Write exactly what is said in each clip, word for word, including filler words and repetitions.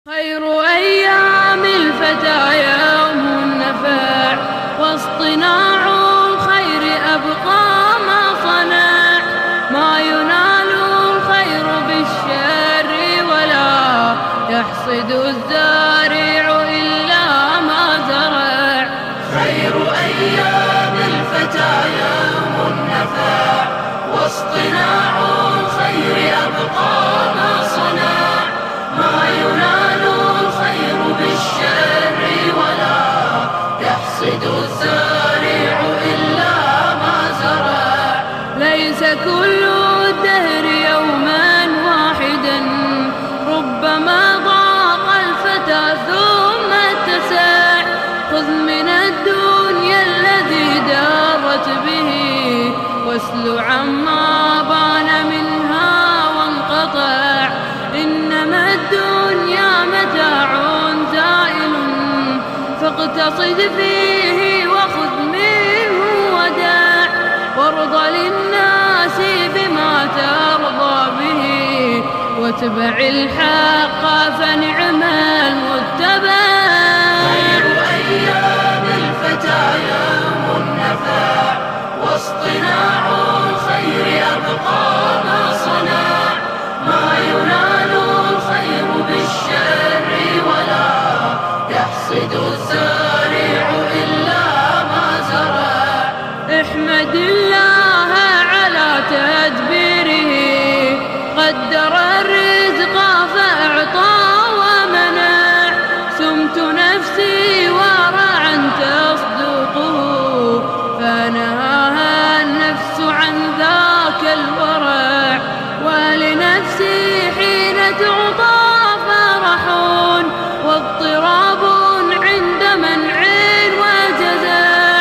خير أيام الفتى يوم النفع، واصطناع الخير أبقى ما صنع. ما ينال الخير بالشر ولا يحصد الزارع إلا ما زرع. خير أيام الفتى يوم النفع، واصطناع الخير أبقى ما صنع. ما ينال الخير بالشر ولا يحصد الزارع إلا ما زرع. ليس كل الدهر يوما واحدا، ربما ضاق الفتى ثم اتسع. خذ من الدنيا الذي دارت به، واسل عما بان منها وانقطع. إنما الدنيا متاع زائل، فاقتصد فيه وخذ منه ودع. وارض للناس بما ترضى به، واتبع الحق فنعم المتبع. خير أيام الفتى يوم النفع، واصطناع الخير أبقى ما صنع. ما ينال الخير بالشر ولا يحصد الزارع إلا ما زرع. احمد الله على تدبيره، قدر الرزق فأعطى ومنع. سمت نفسي ورعا تصدقه، فنهاها النفس عن ذاك الورع. ولنفسي حين تعطى فرح واضطراب عند منع وجزع.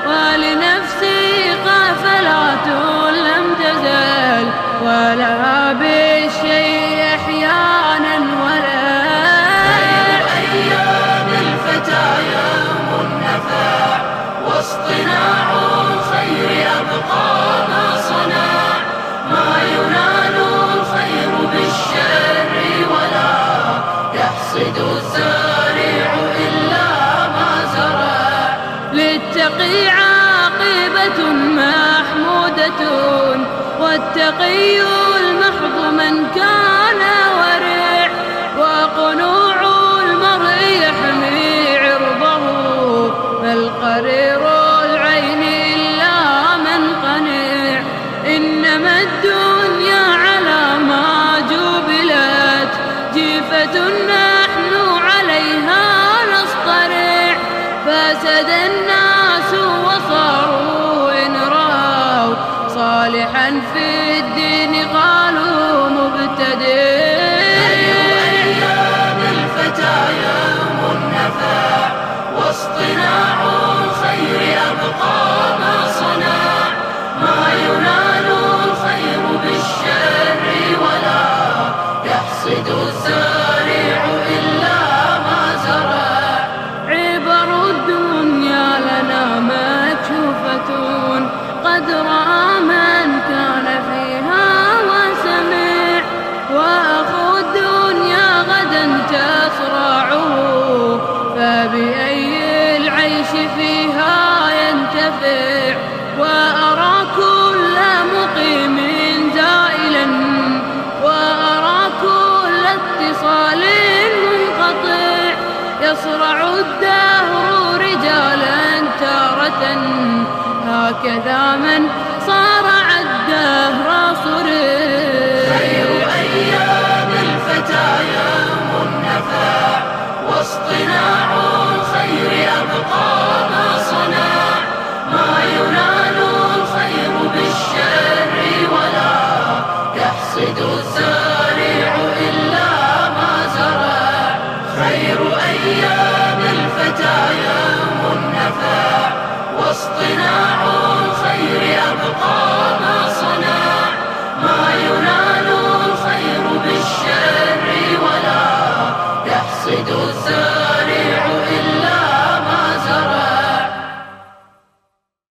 ولنفسي قافلات لم تزل، ولها بالشيء أحيانا ولا. خير أيام الفتى يوم النفع، واصطناع الخير أبقى ما صنع. ما ينال الخير بالشر ولا يحصد الزارع إلا ما زرع. للتقي عاقبة محمودة، والتقي المحض من كان ورع. وقنوع المرء يحمي عرضه، فالقرير العين إلا من قنع. إنما الدنيا على ما جبلت، جيفة نحن عليها نصطرع. فسد الناس وصاروا إن رأوا صالحا في الدين قالوا مبتدع. خير أيام الفتى يوم النفع، واصطناع الخير أبقى ما صنع. ما ينال الخير بالشر ولا يحصد الزارع إلا ما زرع. عبر الدنيا لنا مكشوفة، قد رأى من كان فيها وسمع. وأخو الدنيا غدا تصرعه، فبأي العيش فيها ينتفع. وأرى كل مقيم زائلا، وأرى كل اتصال منقطع. يصرع الدهر رجالا تارة، هكذا من